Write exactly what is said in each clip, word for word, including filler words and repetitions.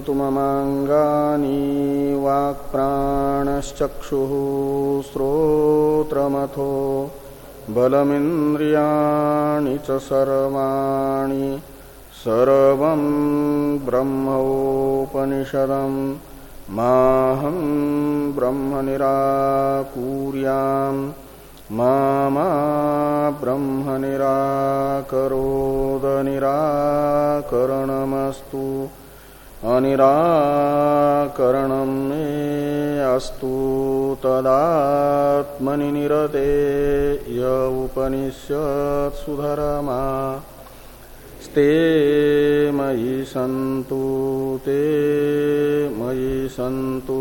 यन्तु ममाङ्गानि वाक्प्राणश्चक्षुः श्रोत्रमथो बलमिन्द्रियाणि च सर्वाणि सर्वं ब्रह्मोपनिषदं माहं ब्रह्म निराकुर्याम् मा मा ब्रह्म निराकरोद निराकरणमस्तु अनिराकरणं मे अस्तु तदात्मनि निरते य उपनिषत्सु धर्मा ते मयि सन्तु ते मयि सन्तु।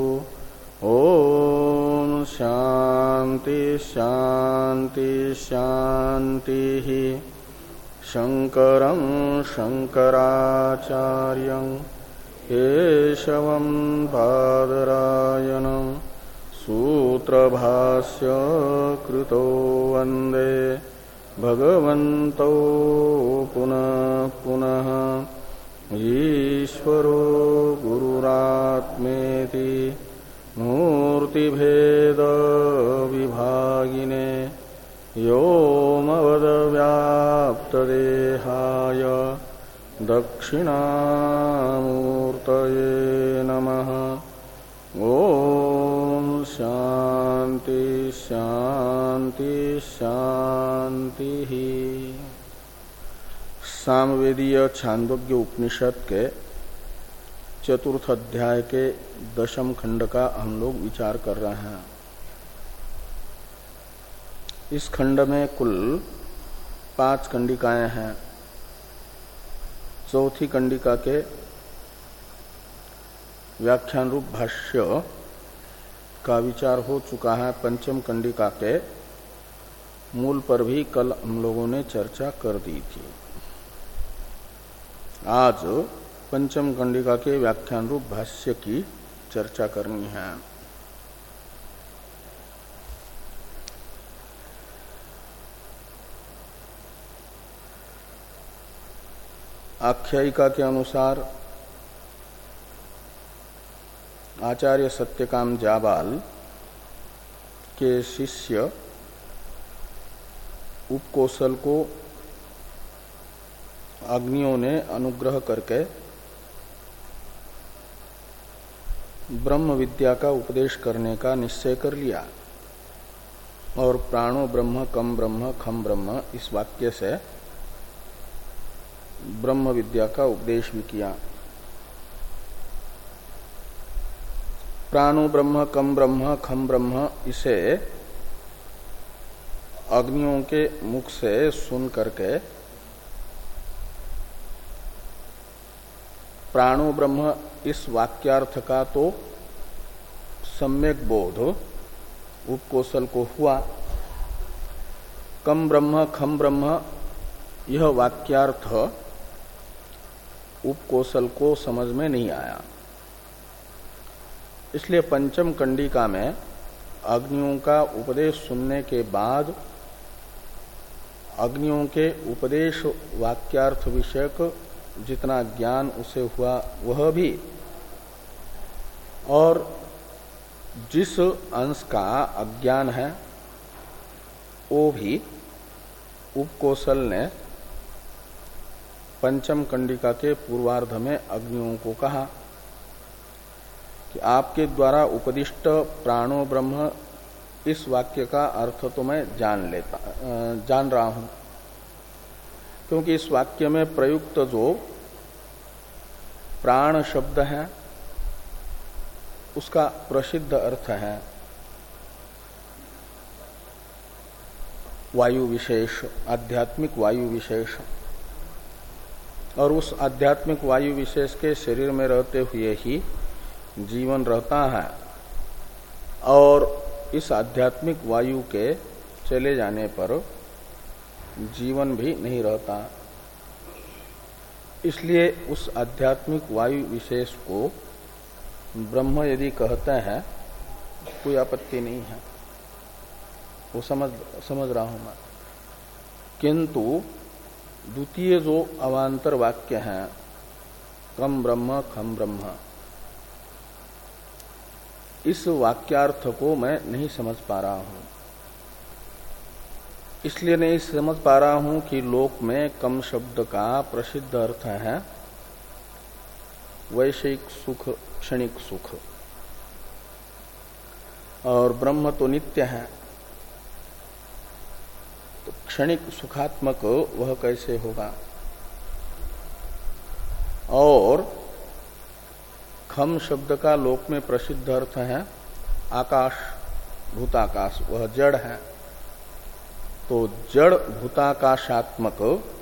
ओम शांति शांति शांति। शंकरं शंकराचार्यं केशवं बादरायणं सूत्रभाष्य कृतो वन्दे भगवन्तौ पुनः पुनः। ईश्वरो गुरुरात्मेति मूर्तिभेद विभागिने व्योमवद्व्याप्तदेहाय दक्षिणामूर्तये नमः। ओम शांति शांति शांति। सामवेदीय छांदोग्य उपनिषद के चतुर्थ अध्याय के दशम खंड का हम लोग विचार कर रहे हैं। इस खंड में कुल पांच कंडिकाएं हैं। चौथी कंडिका के व्याख्यान रूप भाष्य का विचार हो चुका है। पंचम कंडिका के मूल पर भी कल हम लोगों ने चर्चा कर दी थी। आज पंचम कंडिका के व्याख्यान रूप भाष्य की चर्चा करनी है। आख्यायिका के अनुसार आचार्य सत्यकाम जाबाल के शिष्य उपकोशल को अग्नियों ने अनुग्रह करके ब्रह्म विद्या का उपदेश करने का निश्चय कर लिया और प्राणो ब्रह्म कम ब्रह्म खम ब्रह्म इस वाक्य से ब्रह्म विद्या का उपदेश भी किया। प्राणो ब्रह्म कम ब्रह्म खम ब्रह्म इसे अग्नियों के मुख से सुन करके प्राणो ब्रह्म इस वाक्यार्थ का तो सम्यक बोध उपकोशल को हुआ। कम ब्रह्म खम ब्रह्म यह वाक्यार्थ उपकोशल को समझ में नहीं आया। इसलिए पंचम कंडिका में अग्नियों का उपदेश सुनने के बाद अग्नियों के उपदेश वाक्यार्थ विषयक जितना ज्ञान उसे हुआ वह भी, और जिस अंश का अज्ञान है वो भी उपकोशल ने पंचम कंडिका के पूर्वार्ध में अग्नियों को कहा कि आपके द्वारा उपदिष्ट प्राणो ब्रह्म इस वाक्य का अर्थ तो मैं जान लेता जान रहा हूं, क्योंकि इस वाक्य में प्रयुक्त जो प्राण शब्द है उसका प्रसिद्ध अर्थ है वायु विशेष, आध्यात्मिक वायु विशेष। और उस आध्यात्मिक वायु विशेष के शरीर में रहते हुए ही जीवन रहता है और इस आध्यात्मिक वायु के चले जाने पर जीवन भी नहीं रहता। इसलिए उस आध्यात्मिक वायु विशेष को ब्रह्म यदि कहते हैं कोई आपत्ति नहीं है, वो समझ समझ रहा हूं मैं। किंतु द्वितीय जो अवान्तर वाक्य है कम ब्रह्म खम ब्रह्म, इस वाक्यार्थ को मैं नहीं समझ पा रहा हूं। इसलिए नहीं समझ पा रहा हूं कि लोक में कम शब्द का प्रसिद्ध अर्थ है वैषयिक सुख, क्षणिक सुख, और ब्रह्म तो नित्य है, तो क्षणिक सुखात्मक वह कैसे होगा। और खम शब्द का लोक में प्रसिद्ध अर्थ है आकाश, भूताकाश, वह जड़ है, तो जड़ भूताकाशात्मक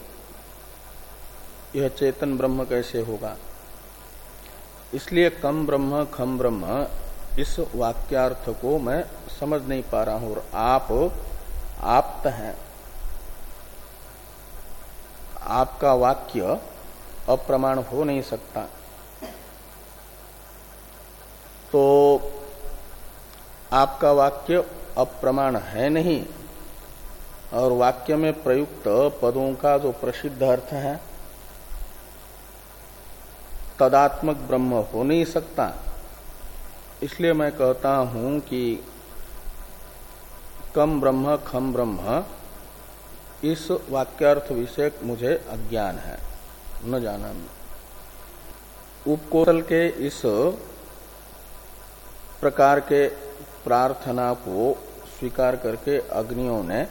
यह चेतन ब्रह्म कैसे होगा। इसलिए कम ब्रह्म खम ब्रह्म इस वाक्यार्थ को मैं समझ नहीं पा रहा हूं। और आप आप्त हैं, आपका वाक्य अप्रमाण हो नहीं सकता। तो आपका वाक्य अप्रमाण है नहीं, और वाक्य में प्रयुक्त पदों का जो प्रसिद्ध अर्थ है तदात्मक ब्रह्म हो नहीं सकता। इसलिए मैं कहता हूं कि कम ब्रह्म खम ब्रह्म इस वाक्यार्थ विषय मुझे अज्ञान है, न जाना। उपकोशल के इस प्रकार के प्रार्थना को स्वीकार करके अग्नियों ने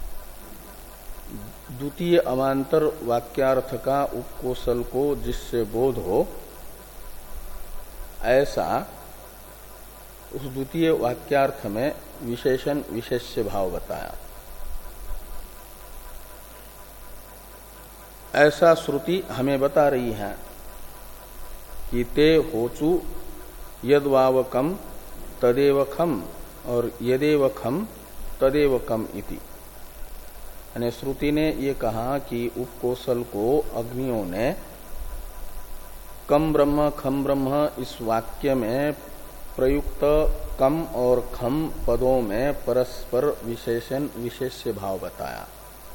द्वितीय अवान्तर वाक्यार्थ का उपकोशल को जिससे बोध हो ऐसा उस द्वितीय वाक्यार्थ में विशेषण विशेष्य भाव बताया। ऐसा श्रुति हमें बता रही है कि ते होचु यद्वावकम तदेव खम और यदेव खम तदेव कम इति। यानी श्रुति ने ये कहा कि उपकोशल को अग्नियों ने कम ब्रह्म खम ब्रह्म इस वाक्य में प्रयुक्त कम और खम पदों में परस्पर विशेषण विशेष्य भाव बताया।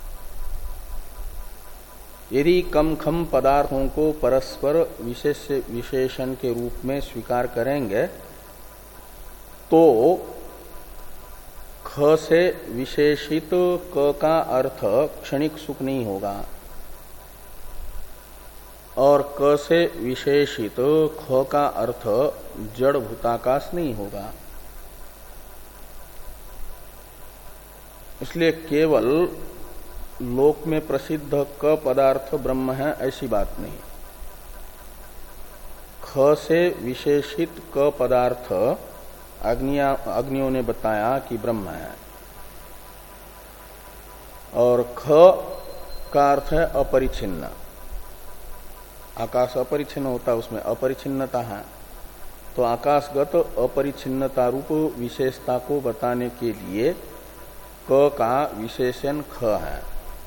यदि कम खम पदार्थों को परस्पर विशेष विशेषण के रूप में स्वीकार करेंगे तो ख से विशेषित क का अर्थ क्षणिक सुख नहीं होगा, और क से विशेषित ख का अर्थ जड़ भूताकाश नहीं होगा। इसलिए केवल लोक में प्रसिद्ध क पदार्थ ब्रह्म है ऐसी बात नहीं। ख से विशेषित क पदार्थ अग्निया अग्नियों ने बताया कि ब्रह्म है, और ख का अर्थ है अपरिछिन्न। आकाश अपरिछिन्न होता है, उसमें अपरिछिन्नता है, तो आकाशगत अपरिछिन्नता रूप विशेषता को बताने के लिए क का विशेषण ख है।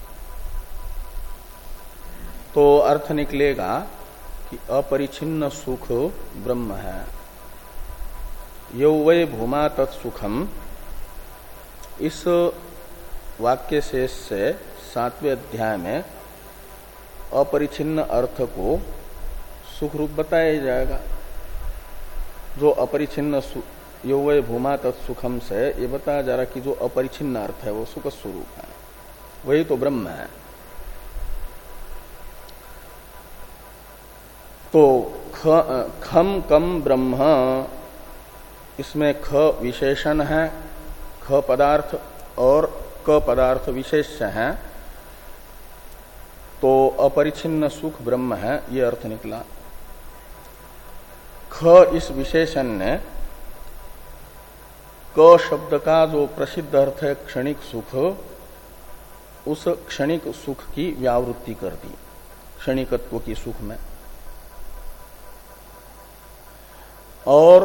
तो अर्थ निकलेगा कि अपरिछिन्न सुख ब्रह्म है। यौ वै भूमा तत्सुखम, इस वाक्य शेष से सातवें अध्याय में अपरिछिन्न अर्थ को सुख रूप बताया जाएगा। जो अपरिछिन्न यौ वै भूमा तत्सुखम से ये बताया जा रहा कि जो अपरिछिन्न अर्थ है वो सुख स्वरूप है, वही तो ब्रह्म है। तो ख, खम कम ब्रह्म, इसमें ख विशेषण है, ख पदार्थ और क पदार्थ विशेष्य है, तो अपरिछिन्न सुख ब्रह्म है, ये अर्थ निकला। ख इस विशेषण ने क शब्द का जो प्रसिद्ध अर्थ है क्षणिक सुख, उस क्षणिक सुख की व्यावृत्ति कर दी, क्षणिकत्व की सुख में। और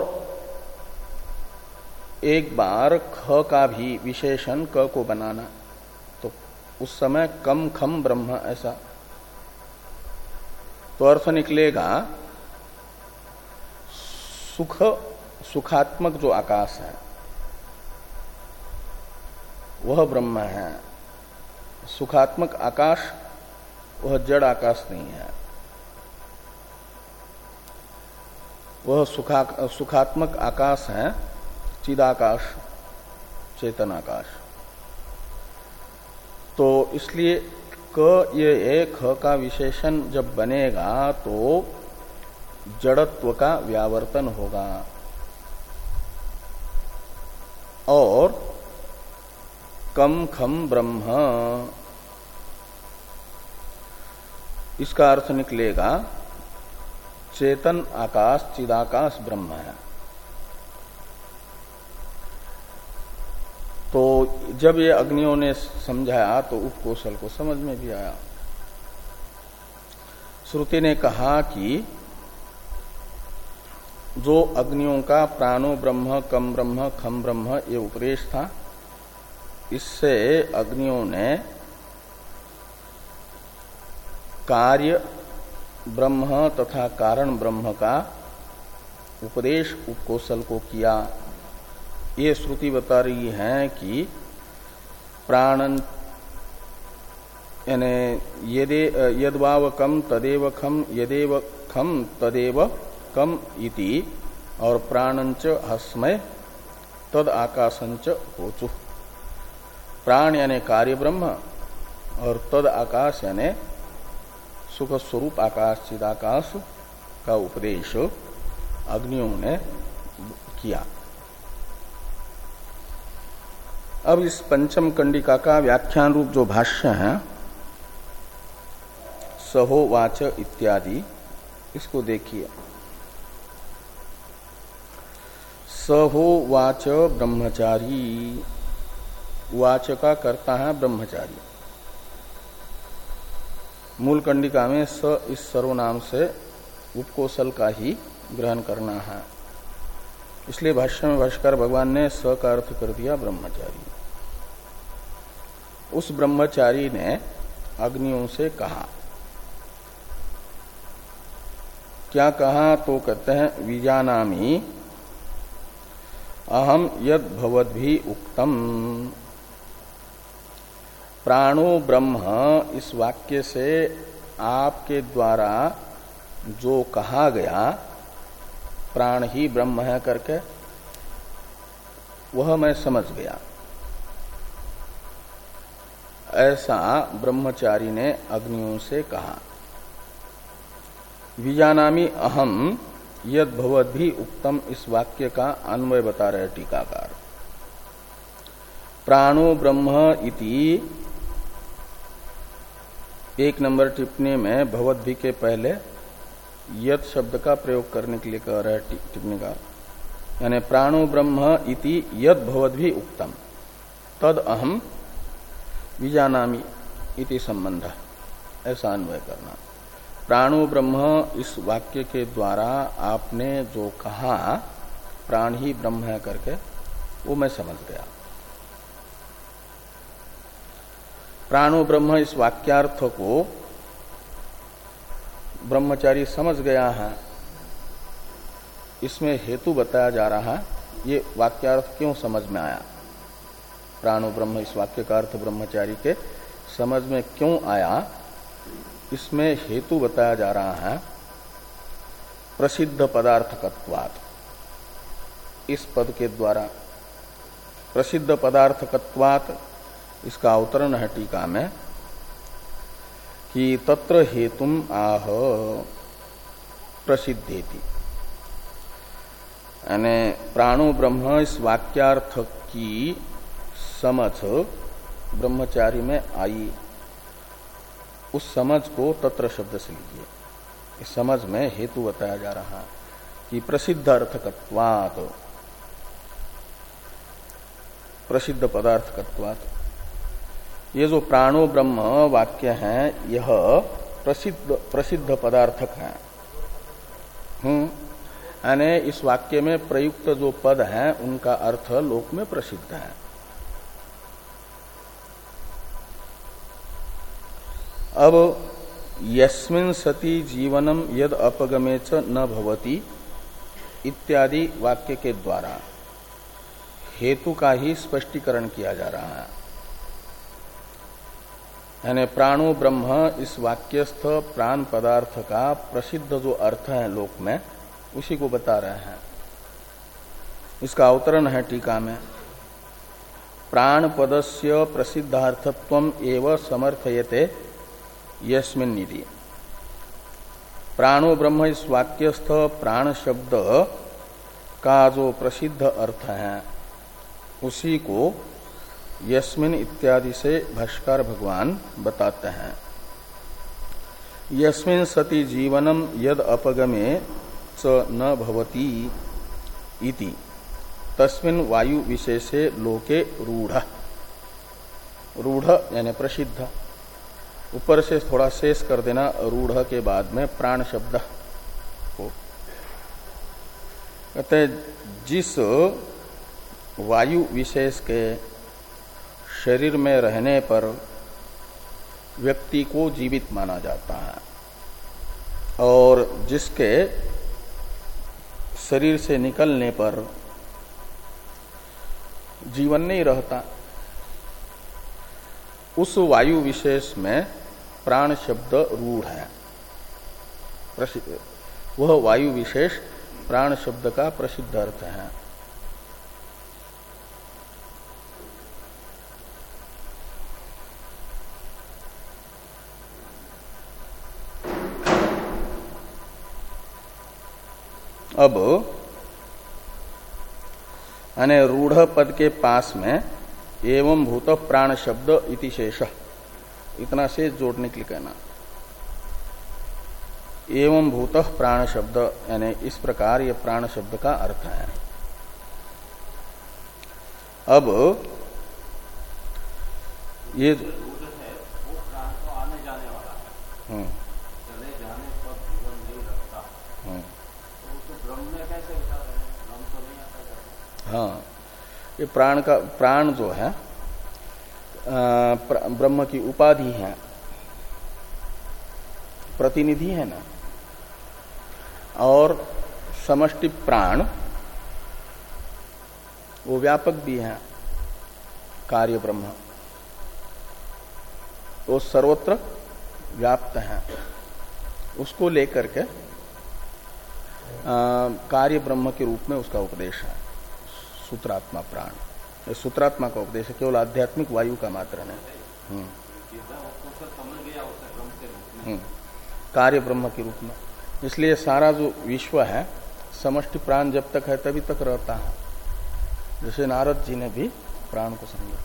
एक बार ख का भी विशेषण क को बनाना, तो उस समय कम खम ब्रह्म ऐसा, तो अर्थ निकलेगा सुख सुखात्मक जो आकाश है वह ब्रह्म है। सुखात्मक आकाश वह जड़ आकाश नहीं है, वह सुखा सुखात्मक आकाश है चिदाकाश, चेतनाकाश। तो इसलिए क ये ख का विशेषण जब बनेगा तो जड़त्व का व्यावर्तन होगा और कम खम ब्रह्म, इसका अर्थ निकलेगा चेतन आकाश चिदाकाश ब्रह्म है। तो जब ये अग्नियों ने समझाया तो उपकोशल को समझ में भी आया। श्रुति ने कहा कि जो अग्नियों का प्राणो ब्रह्म, कम ब्रह्म, खम ब्रह्म ये उपदेश था, इससे अग्नियों ने कार्य ब्रह्म तथा कारण ब्रह्म का उपदेश उपकोशल को किया। ये श्रुति बता रही है कि प्राणन यानी यदे यद्वाव कम तदेव खम, यदेव खम तदेव कम इति, और प्राणंच हस्मय तद आकाशंच होचु। प्राण यानी कार्य ब्रह्म और तद आकाश यानी सुख स्वरूप आकाश चिदाकाश का उपदेश अग्नियों ने किया। अब इस पंचम कंडिका का व्याख्यान रूप जो भाष्य है सहोवाच इत्यादि, इसको देखिए। सहोवाच ब्रह्मचारी, वाच का करता है ब्रह्मचारी। मूल कंडिका में स इस सर्वनाम से उपकोशल का ही ग्रहण करना है, इसलिए भाष्य में भाष्कर भगवान ने स का अर्थ कर दिया ब्रह्मचारी। उस ब्रह्मचारी ने अग्नियों से कहा, क्या कहा? तो कहते हैं विजानामि अहम यद भवद्भि उक्तम। प्राणो ब्रह्म, इस वाक्य से आपके द्वारा जो कहा गया प्राण ही ब्रह्म है करके, वह मैं समझ गया। ऐसा ब्रह्मचारी ने अग्नियों से कहा। विजानामि अहम यद भवद्भि उक्तम, इस वाक्य का अन्वय बता रहे टीकाकार। प्राणो ब्रह्म इति एक नंबर टिप्पणी में भवद्भि के पहले यद शब्द का प्रयोग करने के लिए कह रहे टिप्पणी का, यानी प्राणो ब्रह्म इति यद भवद्भि उक्तम तद अहम विजानामि इति संबंध, ऐसा अन्वय करना। प्राणो ब्रह्म, इस वाक्य के द्वारा आपने जो कहा प्राण ही ब्रह्म है करके, वो मैं समझ गया। प्राणो ब्रह्म इस वाक्यार्थ को ब्रह्मचारी समझ गया है, इसमें हेतु बताया जा रहा है। ये वाक्यार्थ क्यों समझ में आया? प्राणो ब्रह्म इस वाक्य का अर्थ ब्रह्मचारी के समझ में क्यों आया, इसमें हेतु बताया जा रहा है। प्रसिद्ध पदार्थकत्वात्, इस पद के द्वारा प्रसिद्ध पदार्थकत्वात्, इसका अवतरण है टीका में कि तत्र हेतुम आह प्रसिद्धेति, यानी प्राणो ब्रह्म इस वाक्यार्थ की समझ ब्रह्मचारी में आई। उस समझ को तत्र शब्द से लीजिए। इस समझ में हेतु बताया जा रहा कि प्रसिद्ध अर्थकत्वात्, प्रसिद्ध पदार्थकत्वात्, ये जो प्राणो ब्रह्म वाक्य है यह प्रसिद्ध प्रसिद्ध पदार्थक है। हम्म यानी इस वाक्य में प्रयुक्त जो पद हैं उनका अर्थ लोक में प्रसिद्ध है। अब यस्मिन् सति जीवनम यद अपगमे च न भवति इत्यादि वाक्य के द्वारा हेतु का ही स्पष्टीकरण किया जा रहा है। यानी प्राणो ब्रह्म इस वाक्यस्थ प्राण पदार्थ का प्रसिद्ध जो अर्थ है लोक में, उसी को बता रहे हैं। इसका अवतरण है टीका में, प्राण पदस्य प्रसिद्धार्थत्वम एव समर्थयते यस्मिन् निधि। प्राणो ब्रह्म इस वाक्यस्थ प्राण शब्द का जो प्रसिद्ध अर्थ है उसी को यस्मिन् इत्यादि से भाष्कर भगवान बताते हैं। यस्मिन् सति जीवनम यद अपगमे च न भवति इति तस्मिन् वायु विशेषे लोके रूढ़। रूढ़ यानी प्रसिद्ध, ऊपर से थोड़ा शेष कर देना रूढ़ के बाद में प्राण शब्द को। कहते जिस वायु विशेष के शरीर में रहने पर व्यक्ति को जीवित माना जाता है और जिसके शरीर से निकलने पर जीवन नहीं रहता, उस वायु विशेष में प्राण शब्द रूढ़ है। प्रसिद्ध वह वायु विशेष प्राण शब्द का प्रसिद्ध अर्थ है। अब यानी रूढ़ पद के पास में एवं भूत प्राण शब्द इति शेष, इतना से जोड़ने के लिए कहना। एवं भूत प्राण शब्द यानी इस प्रकार ये प्राण शब्द का अर्थ है। अब ये है वो प्राण तो आने जाने वाला है, चले जाने पर जीवन नहीं रखता, तो उसे ब्रह्म में कैसे बता रहे हैं? ब्रह्म तो नहीं आता। हाँ, ये प्राण का प्राण जो है ब्रह्म की उपाधि है, प्रतिनिधि है ना, और समष्टि प्राण वो व्यापक भी है, कार्य ब्रह्म वो सर्वत्र व्याप्त है। उसको लेकर के कार्य ब्रह्म के रूप में उसका उपदेश है सूत्रात्मा प्राण। सूत्रात्मा का उपदेश है, केवल आध्यात्मिक वायु का मात्र नहीं, कार्य ब्रह्म के रूप में। इसलिए सारा जो विश्व है समष्टि प्राण जब तक है तभी तक रहता है, जैसे नारद जी ने भी प्राण को समझा।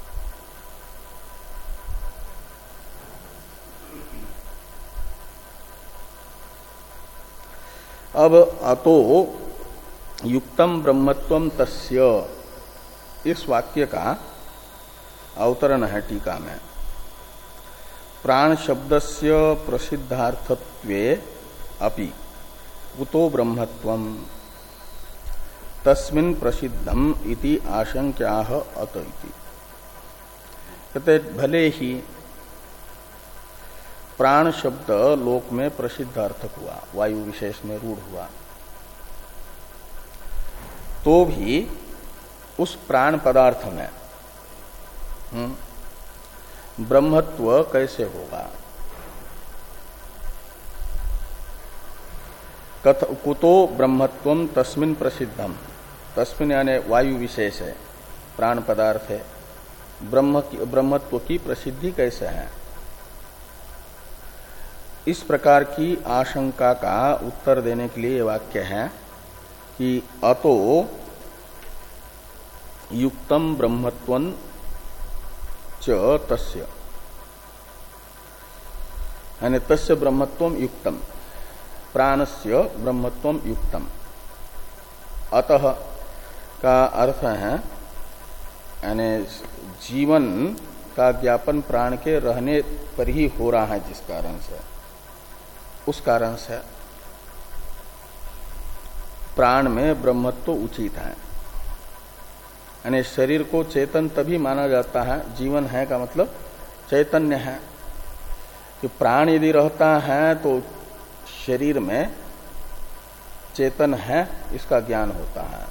अब अतो युक्तम ब्रह्मत्वम तस्य, इस वाक्य का अवतरण है टीका में। प्राण शब्दस्य प्रसिद्धार्थत्वे अपि कुतो ब्रह्मत्वम तस्मिन् प्रसिद्धम इति आशंक्याह अत इति। कहते भले ही प्राण शब्द लोक में प्रसिद्ध अर्थक हुआ, वायु विशेष में रूढ़ हुआ, तो भी उस प्राण पदार्थ में ब्रह्मत्व कैसे होगा? कथ कुतो ब्रह्मत्वम तस्मिन् प्रसिद्धम, तस्मिन् यानी वायु विशेष है, प्राण पदार्थ है, ब्रह्म की ब्रह्मत्व की प्रसिद्धि कैसे है? इस प्रकार की आशंका का उत्तर देने के लिए वाक्य है कि अतो युक्तम ब्रह्मत्वं च तस्य, यानी तस्य ब्रह्मत्वं युक्तम, प्राणस्य ब्रह्मत्वं युक्तम। अतः का अर्थ है यानी जीवन का ज्ञापन प्राण के रहने पर ही हो रहा है, जिस कारण से, उस कारण से प्राण में ब्रह्मत्व उचित है। यानी शरीर को चेतन तभी माना जाता है, जीवन है का मतलब चैतन्य है, कि प्राण यदि रहता है तो शरीर में चेतन है इसका ज्ञान होता है,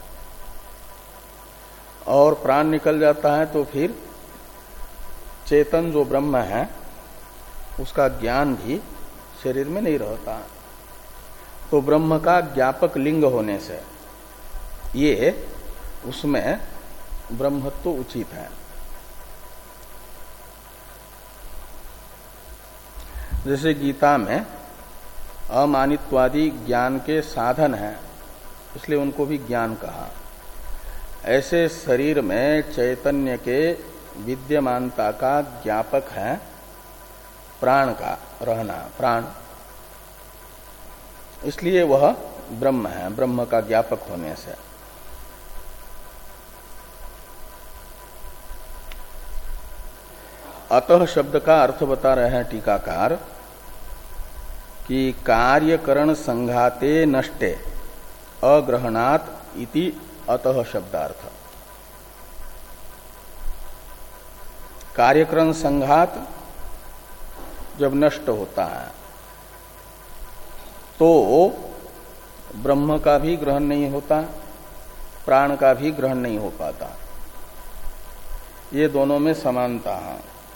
और प्राण निकल जाता है तो फिर चेतन जो ब्रह्म है उसका ज्ञान भी शरीर में नहीं रहता। तो ब्रह्म का ज्ञापक लिंग होने से ये उसमें ब्रह्मत्व उचित है। जैसे गीता में अमानित्वादि ज्ञान के साधन है, इसलिए उनको भी ज्ञान कहा। ऐसे शरीर में चैतन्य के विद्यमानता का ज्ञापक है प्राण का रहना, प्राण, इसलिए वह ब्रह्म है, ब्रह्म का ज्ञापक होने से। अतः शब्द का अर्थ बता रहे हैं टीकाकार कि कार्यकरण संघाते नष्टे अग्रहणात् इति अतः शब्दार्थ। कार्यकरण संघात जब नष्ट होता है तो ब्रह्म का भी ग्रहण नहीं होता, प्राण का भी ग्रहण नहीं हो पाता। ये दोनों में समानता है।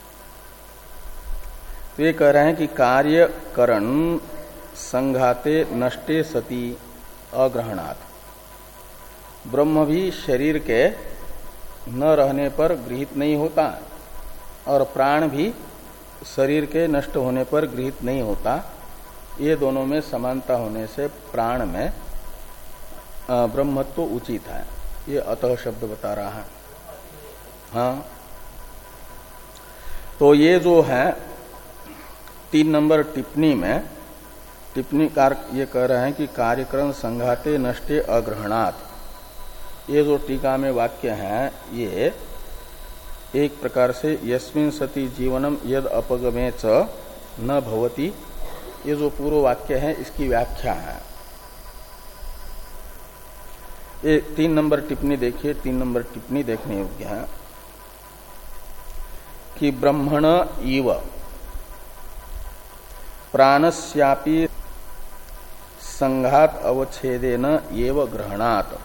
तो ये कह रहे हैं कि कार्यकरण संघाते नष्टे सति अग्रहणात्, ब्रह्म भी शरीर के न रहने पर गृहीत नहीं होता और प्राण भी शरीर के नष्ट होने पर गृहीत नहीं होता। ये दोनों में समानता होने से प्राण में ब्रह्मत्व उचित है। ये अतः शब्द बता रहा है। हाँ, तो ये जो है तीन नंबर टिप्पणी में टिप्पणीकार ये कह रहे हैं कि कार्यकरण संघाते नष्टे अग्रहणात्। ये जो टीका में वाक्य है ये एक प्रकार से यस्मिन् सति जीवनम यद अपगमे च न भवति, ये जो पूर्व वाक्य है इसकी व्याख्या है। ये तीन नंबर टिप्पणी देखिए, तीन नंबर टिप्पणी देखने योग्य है कि ब्रह्मण इव प्राणस्यापि संघात अवच्छेदेन एव ग्रहणात्।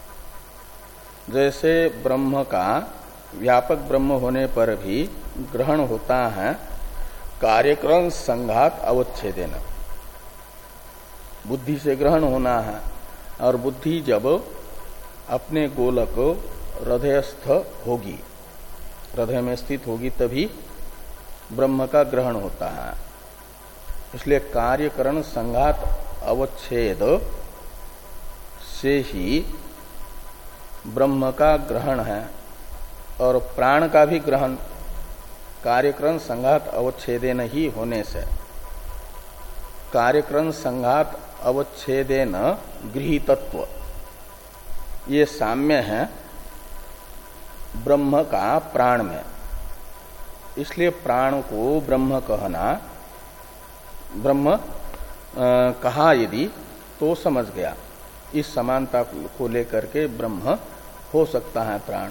जैसे ब्रह्म का व्यापक ब्रह्म होने पर भी ग्रहण होता है कार्यक्रम संघात अवच्छेदेन, बुद्धि से ग्रहण होना है। और बुद्धि जब अपने गोलक हृदयस्थ होगी, हृदय में स्थित होगी, तभी ब्रह्म का ग्रहण होता है। इसलिए कार्यकरण संघात अवच्छेद से ही ब्रह्म का ग्रहण है और प्राण का भी ग्रहण कार्यकरण संघात अवच्छेदेन ही होने से कार्यकरण संघात अवच्छेदेन गृहीतत्व ये साम्य है ब्रह्म का प्राण में। इसलिए प्राण को ब्रह्म कहना, ब्रह्म आ, कहा यदि तो समझ गया, इस समानता को लेकर के ब्रह्म हो सकता है प्राण।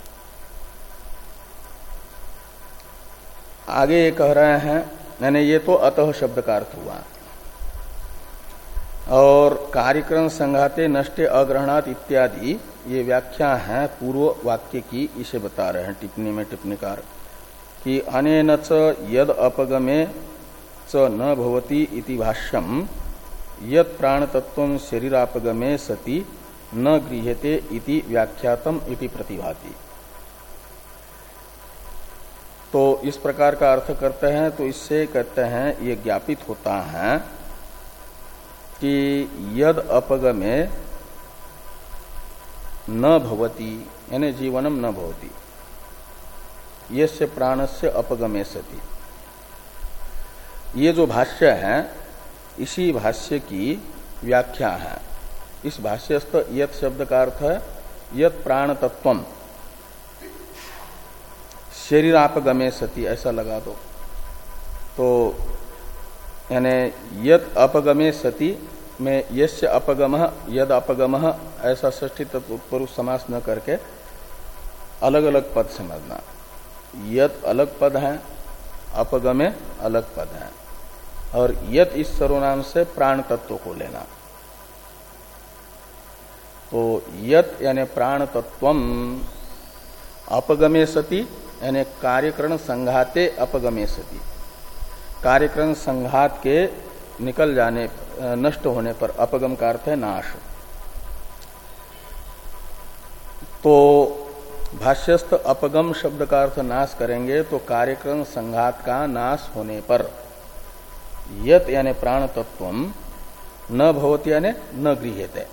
आगे ये कह रहे हैं, यानी ये तो अतः शब्द का अर्थ हुआ। और कार्यक्रम संघाते नष्टे अग्रहणात् इत्यादि ये व्याख्या है पूर्व वाक्य की, इसे बता रहे हैं टिप्पणी में टिप्पणीकार कि अनेन च यद अपगमे च न भवति इति भाष्यम यद प्राण तत्व शरीरापगमे सति न गृह्यते इति व्याख्यातम इति प्रतिभाति। तो इस प्रकार का अर्थ करते हैं तो इससे कहते हैं ये ज्ञापित होता है कि यद अपगमे न भवति, यानी जीवनम न भवति, यस्य प्राणस्य अपगमे सति। ये जो भाष्य है इसी भाष्य की व्याख्या है। इस भाष्यस्थ यत शब्द का अर्थ है यत प्राण तत्वम शरीरापगमे सति, ऐसा लगा दो तो यानी यद अपगमे सति में यस्य अपगमः यद अपगमः ऐसा षष्ठी तत्पुरुष समास न करके अलग अलग पद समझना। यद अलग पद है, अपगमे अलग पद है, और यत इस सर्वनाम से प्राण तत्व को लेना। तो यत यानी प्राण तत्वम अपगमे सति यानी कार्यकरण संघाते अपगमे सति, कार्यकरण संघात के निकल जाने नष्ट होने पर, अपगम का अर्थ है नाश। तो भाष्यस्थ अपगम शब्द का अर्थ नाश करेंगे तो कार्यक्रम संघात का नाश होने पर यत यानी प्राण तत्वम न भवति यानी न गृह्यते,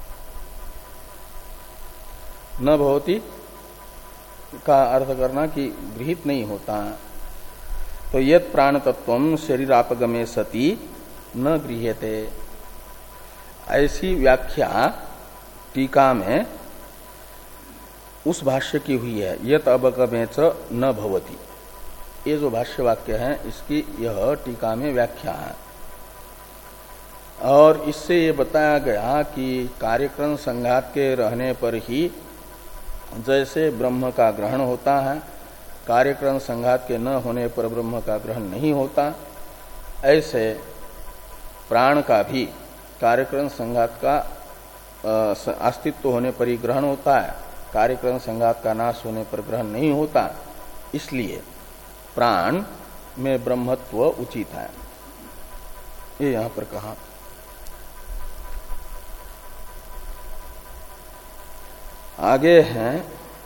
न भवति का अर्थ करना कि गृहित नहीं होता। तो यत प्राण तत्वम शरीरापगमे सति न गृह्यते, ऐसी व्याख्या टीका में उस भाष्य की हुई है यत अपगमे च न भवति। ये जो भाष्य वाक्य है इसकी यह टीका में व्याख्या है। और इससे ये बताया गया कि कार्यक्रम संघात के रहने पर ही जैसे ब्रह्म का ग्रहण होता है, कार्यक्रम संघात के न होने पर ब्रह्म का ग्रहण नहीं होता, ऐसे प्राण का भी कार्यक्रम संघात का अस्तित्व होने पर ही ग्रहण होता है, कार्यक्रम संघात का नाश होने पर ग्रहण नहीं होता। इसलिए प्राण में ब्रह्मत्व उचित है, ये यहां पर कहा। आगे हैं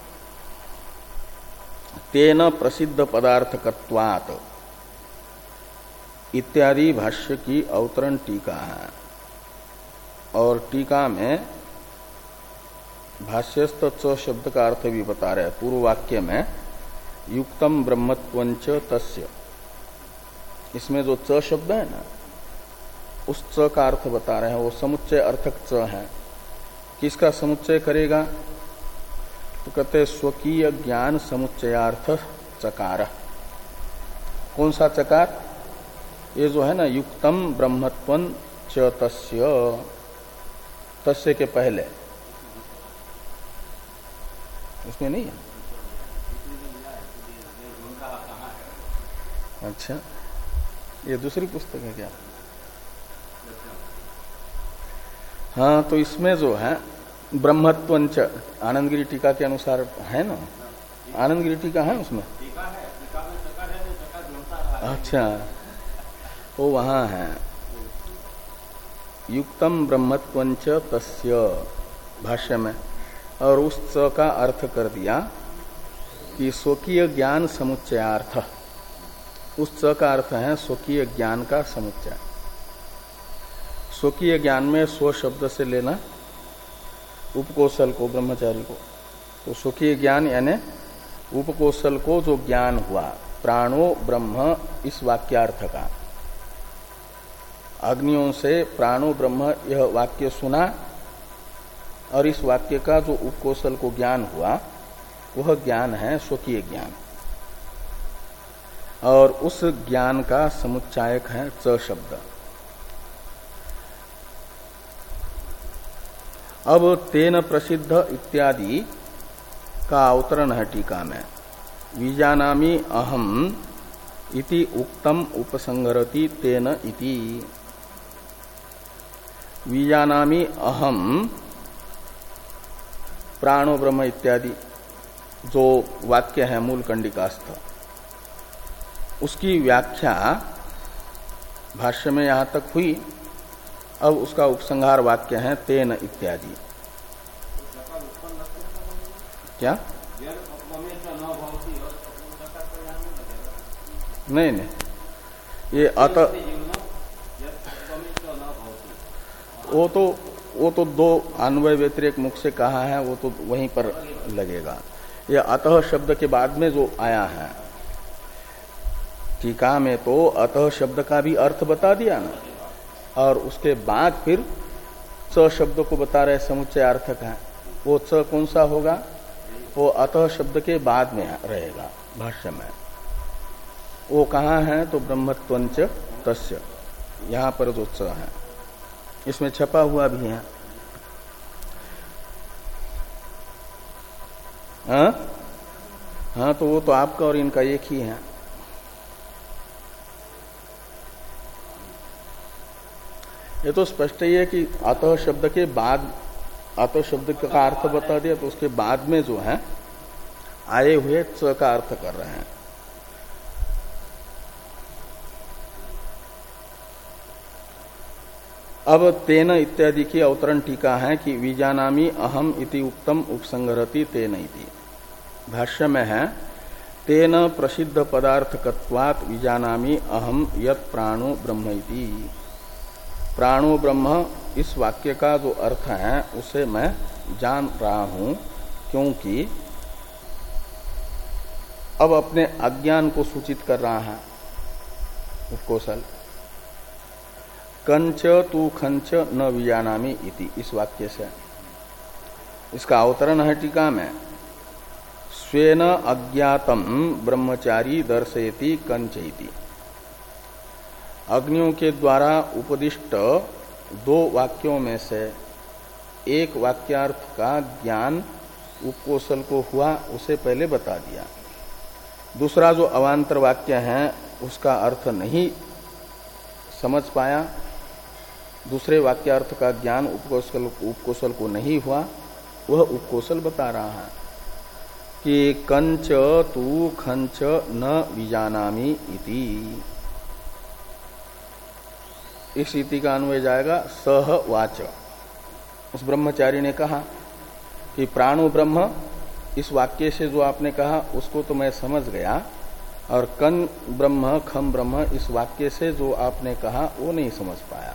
तेन प्रसिद्ध पदार्थकत्वात् इत्यादि भाष्य की अवतरण टीका है। और टीका में भाष्यस्थ च शब्द का अर्थ भी बता रहे हैं। पूर्व वाक्य में युक्तम ब्रह्मत्वंच तस्य, इसमें जो च शब्द है ना, उस च का अर्थ बता रहे हैं। वो समुच्चय अर्थक च है। किसका समुच्चय करेगा? तो कहते स्वकीय ज्ञान समुच्चयार्थ चकार। कौन सा चकार? ये जो है ना युक्तम ब्रह्मत्वं च तस्य, तस्य के पहले इसमें नहीं है। अच्छा, ये दूसरी पुस्तक है क्या? हाँ, तो इसमें जो है ब्रह्मत्वंच आनंदगिरी टीका के अनुसार है ना, आनंदगिरी टीका है उसमें। अच्छा, वो वहां है युक्तम ब्रह्मत्वंच तस्य भाष्य में, और उस च का अर्थ कर दिया कि स्वकीय ज्ञान समुच्चयार्थ। उस च का अर्थ है स्वकीय ज्ञान का समुच्चय। स्वकीय ज्ञान में स्व शब्द से लेना उपकोशल को, ब्रह्मचारी को। तो स्वकीय ज्ञान यानी उपकोशल को जो ज्ञान हुआ, प्राणो ब्रह्म, इस वाक्यार्थ का। अग्नियों से प्राणो ब्रह्म यह वाक्य सुना और इस वाक्य का जो उपकोशल को ज्ञान हुआ वह ज्ञान है स्वकीय ज्ञान। और उस ज्ञान का समुच्चायक है च शब्द। अब तेन प्रसिद्ध इत्यादि का अवतरण है टीका में। विजानामि अहम इति उक्तम उपसंहरति तेन इति। विजानामि अहम प्राणो ब्रह्म इत्यादि जो वाक्य है मूल कंडिकास्थ, उसकी व्याख्या भाष्य में यहां तक हुई। अब उसका उपसंहार वाक्य है तेन इत्यादि। क्या? नहीं नहीं, ये अत वो तो वो तो दो अन्वय व्यतिरेक मुख से कहा है, वो तो वहीं पर लगेगा। ये अतः शब्द के बाद में जो आया है टीका में, तो अतः शब्द का भी अर्थ बता दिया ना, और उसके बाद फिर च शब्द को बता रहे समुच्चयार्थक है। वो च कौन सा होगा? वो अतः शब्द के बाद में रहेगा भाष्य में। वो कहाँ है? तो ब्रह्मत्वंच तस्य, यहां पर जो च है इसमें छपा हुआ भी है। हाँ हाँ, तो वो तो आपका और इनका एक ही है। ये तो स्पष्ट ही है कि अतः शब्द के बाद, अतः शब्द का अर्थ बता दिया, तो उसके बाद में जो है आए हुए च का अर्थ कर रहे हैं। अब तेन इत्यादि की अवतरण टीका है कि विजानामि अहम इति उक्तम उपसंगरति तेन इति। भाष्य में है तेन प्रसिद्ध पदार्थकत्वात् विजानामि अहम यत् प्राणो ब्रह्म इति। प्राणो ब्रह्म इस वाक्य का जो अर्थ है उसे मैं जान रहा हूं, क्योंकि अब अपने अज्ञान को सूचित कर रहा है उपकोशल। कंच तू खंच न विजानामि इति, इस वाक्य से। इसका अवतरण है टीका में, स्वेन अज्ञातम ब्रह्मचारी दर्शयति कंच इति। अग्नियों के द्वारा उपदिष्ट दो वाक्यों में से एक वाक्यार्थ का ज्ञान उपकोशल को हुआ, उसे पहले बता दिया। दूसरा जो अवांतर वाक्य है उसका अर्थ नहीं समझ पाया, दूसरे वाक्यार्थ का ज्ञान उपकोशल उपकोशल को नहीं हुआ, वह उपकोशल बता रहा है कि कंच तू खंच न विजानामि इति। इस इति का अन्वय जाएगा सह वाच। उस ब्रह्मचारी ने कहा कि प्राणो ब्रह्म, इस वाक्य से जो आपने कहा उसको तो मैं समझ गया, और कन ब्रह्म खम ब्रह्म इस वाक्य से जो आपने कहा वो नहीं समझ पाया।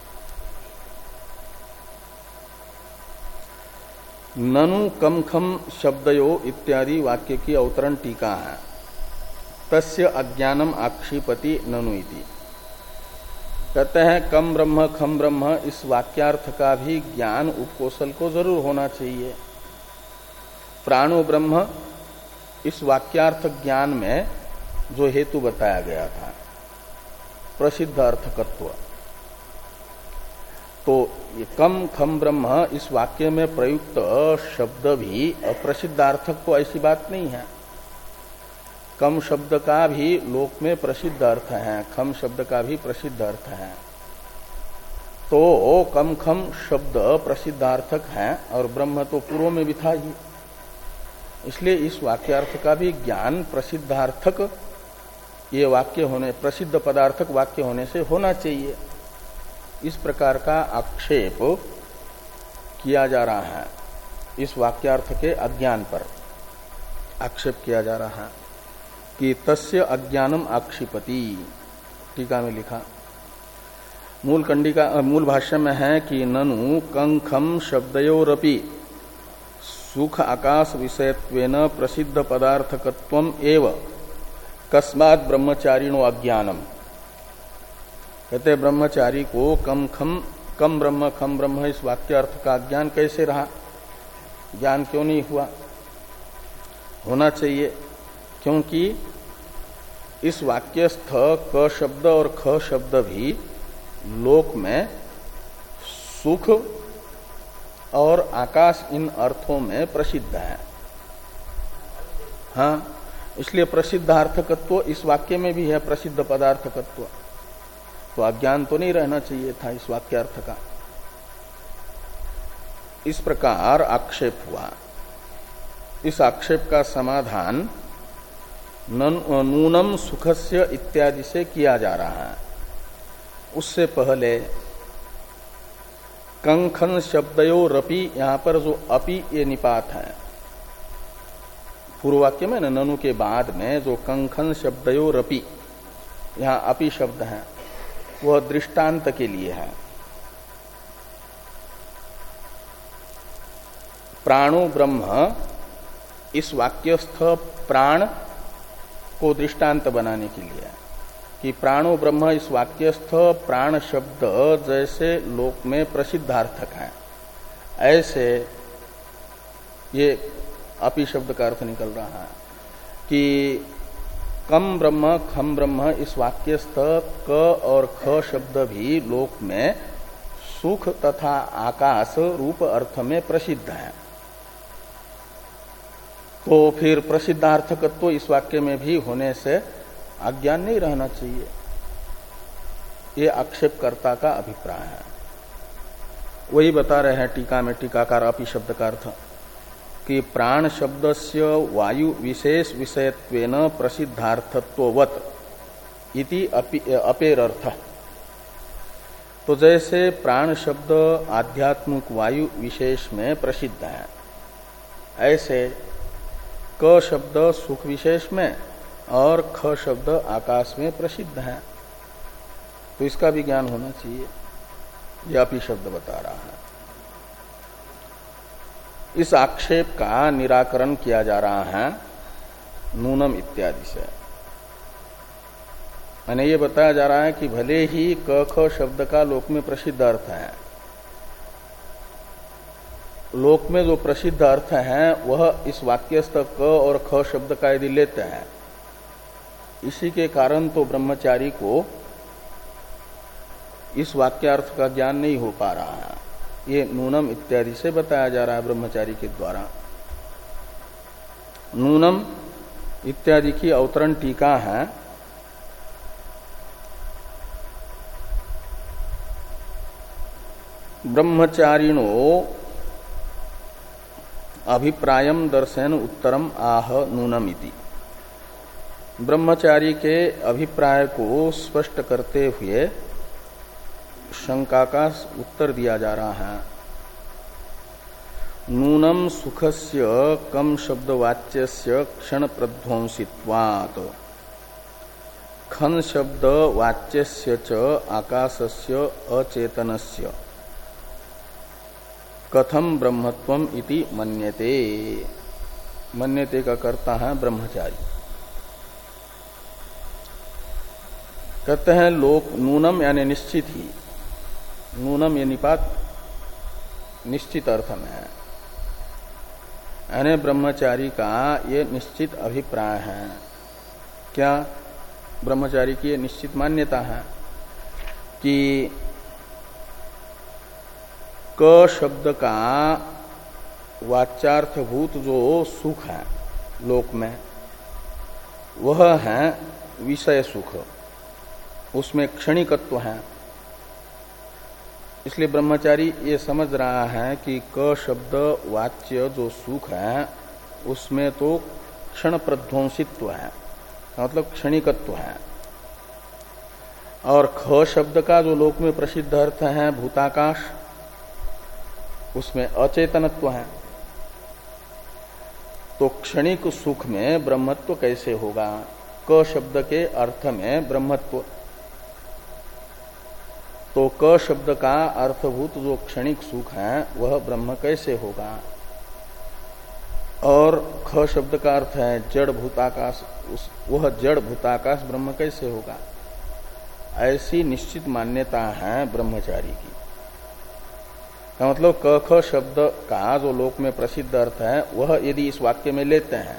ननु कम खम शब्दयो इत्यादि वाक्य की अवतरण टीका है। तस्य अज्ञानम आक्षिपति ननु इति। कहते हैं कम ब्रह्म खम ब्रह्म इस वाक्यार्थ का भी ज्ञान उपकोशल को जरूर होना चाहिए। प्राणो ब्रह्म इस वाक्यार्थ ज्ञान में जो हेतु बताया गया था, प्रसिद्ध अर्थकत्व, तो ये कम खम ब्रह्म इस वाक्य में प्रयुक्त शब्द भी अप्रसिद्धार्थक, तो ऐसी बात नहीं है। कम शब्द का भी लोक में प्रसिद्ध अर्थ है, खम शब्द का भी प्रसिद्ध अर्थ है। तो कम खम शब्द प्रसिद्धार्थक है और ब्रह्म तो पूर्व में भी था ही, इसलिए इस वाक्यार्थ का भी ज्ञान प्रसिद्धार्थक ये वाक्य होने, प्रसिद्ध पदार्थक वाक्य होने से होना चाहिए। इस प्रकार का आक्षेप किया जा रहा है, इस वाक्यार्थ के अज्ञान पर आक्षेप किया जा रहा है कि तस्य अज्ञानम आक्षिपति। टीका में लिखा, मूल कंडिका मूल भाष्य में है कि ननु कंखम शब्दयोरपि सुख आकाश विषयत्वेन प्रसिद्ध पदार्थकत्वम एव कस्मात् ब्रह्मचारिणो अज्ञानम। कहते ब्रह्मचारी को कम खम कम ब्रह्म खम ब्रह्म इस वाक्यार्थ का ज्ञान कैसे रहा, ज्ञान क्यों नहीं हुआ? होना चाहिए, क्योंकि इस वाक्यस्थ क शब्द और ख शब्द भी लोक में सुख और आकाश इन अर्थों में प्रसिद्ध है। हाँ, इसलिए प्रसिद्धार्थकत्व इस वाक्य में भी है, प्रसिद्ध पदार्थकत्व। तो अज्ञान तो नहीं रहना चाहिए था इस वाक्यार्थ का। इस प्रकार आक्षेप हुआ। इस आक्षेप का समाधान नूनम सुखस्य इत्यादि से किया जा रहा है। उससे पहले कंखन शब्दयो रपि, यहां पर जो अपि ये निपात है, पूर्व वाक्य में न ननु के बाद में जो कंखन शब्दयो रपि, यहां अपि शब्द है, वह दृष्टांत के लिए है। प्राणो ब्रह्म इस वाक्यस्थ प्राण को दृष्टांत बनाने के लिए, कि प्राणो ब्रह्म इस वाक्यस्थ प्राण शब्द जैसे लोक में प्रसिद्धार्थक है, ऐसे ये अपि शब्द का अर्थ निकल रहा है कि कम ब्रह्म खम ब्रह्म इस वाक्यस्थ क और ख शब्द भी लोक में सुख तथा आकाश रूप अर्थ में प्रसिद्ध है। तो फिर प्रसिद्धार्थकत्व तो इस वाक्य में भी होने से अज्ञान नहीं रहना चाहिए, ये आक्षेपकर्ता का अभिप्राय है। वही बता रहे हैं टीका में टीकाकार अपि शब्द का अर्थ कि प्राण शब्दस्य वायु विशेष विषयत्वेन प्रसिद्धार्थत्ववत् इति अपेरर्थ। तो जैसे प्राण शब्द आध्यात्मिक वायु विशेष में प्रसिद्ध है, ऐसे क शब्द सुख विशेष में और ख शब्द आकाश में प्रसिद्ध है। तो इसका भी ज्ञान होना चाहिए, व्यापी शब्द बता रहा है। इस आक्षेप का निराकरण किया जा रहा है नूनम इत्यादि से। मैंने ये बताया जा रहा है कि भले ही क ख शब्द का लोक में प्रसिद्ध अर्थ है, लोक में जो प्रसिद्ध अर्थ है वह इस वाक्यस्थ क और ख शब्द का यदि लेते हैं, इसी के कारण तो ब्रह्मचारी को इस वाक्यार्थ का ज्ञान नहीं हो पा रहा है। ये नूनम इत्यादि से बताया जा रहा है ब्रह्मचारी के द्वारा। नूनम इत्यादि की अवतरण टीका है। ब्रह्मचारिणो अभिप्रायम दर्शन उत्तरम आह नूनमिति। ब्रह्मचारी के अभिप्राय को स्पष्ट करते हुए शंका का उत्तर दिया जा रहा है। नूनम सुखस्य कम शब्दवाच्यस्य क्षण प्रध्वंसित्वात् खन शब्द वाच्यस्य च आकाशस्य अचेतनस्य कथम ब्रह्मत्वम इति मन्यते। मन्यते का कर्ता है ब्रह्मचारी। कहते हैं लोक नूनम यानी निश्चित ही, नूनम ये निपात निश्चित अर्थ में है, यानी ब्रह्मचारी का ये निश्चित अभिप्राय है। क्या ब्रह्मचारी की ये निश्चित मान्यता है कि क शब्द का वाच्यार्थभूत जो सुख है लोक में, वह है विषय सुख, उसमें क्षणिकत्व है। इसलिए ब्रह्मचारी ये समझ रहा है कि क शब्द वाच्य जो सुख है उसमें तो क्षण प्रध्वंसित्व है, मतलब क्षणिकत्व है। और ख शब्द का जो लोक में प्रसिद्ध अर्थ है भूताकाश, उसमें अचेतनत्व है। तो क्षणिक सुख में ब्रह्मत्व कैसे होगा? क शब्द के अर्थ में ब्रह्मत्व, तो क शब्द का अर्थभूत जो क्षणिक सुख है वह ब्रह्म कैसे होगा? और ख शब्द का अर्थ है जड़ भूताकाश, उस वह जड़ भूताकाश ब्रह्म कैसे होगा? ऐसी निश्चित मान्यता है ब्रह्मचारी की। का मतलब क ख शब्द का जो लोक में प्रसिद्ध अर्थ है वह यदि इस वाक्य में लेते हैं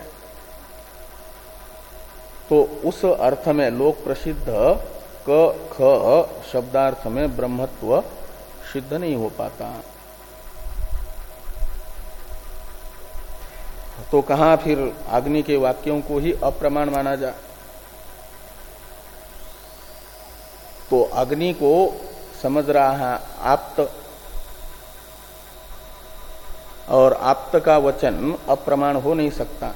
तो उस अर्थ में लोक प्रसिद्ध क ख शब्दार्थ में ब्रह्मत्व सिद्ध नहीं हो पाता। तो कहां फिर अग्नि के वाक्यों को ही अप्रमाण माना जा? तो अग्नि को समझ रहा है आप्त, और आप्त का वचन अप्रमाण हो नहीं सकता।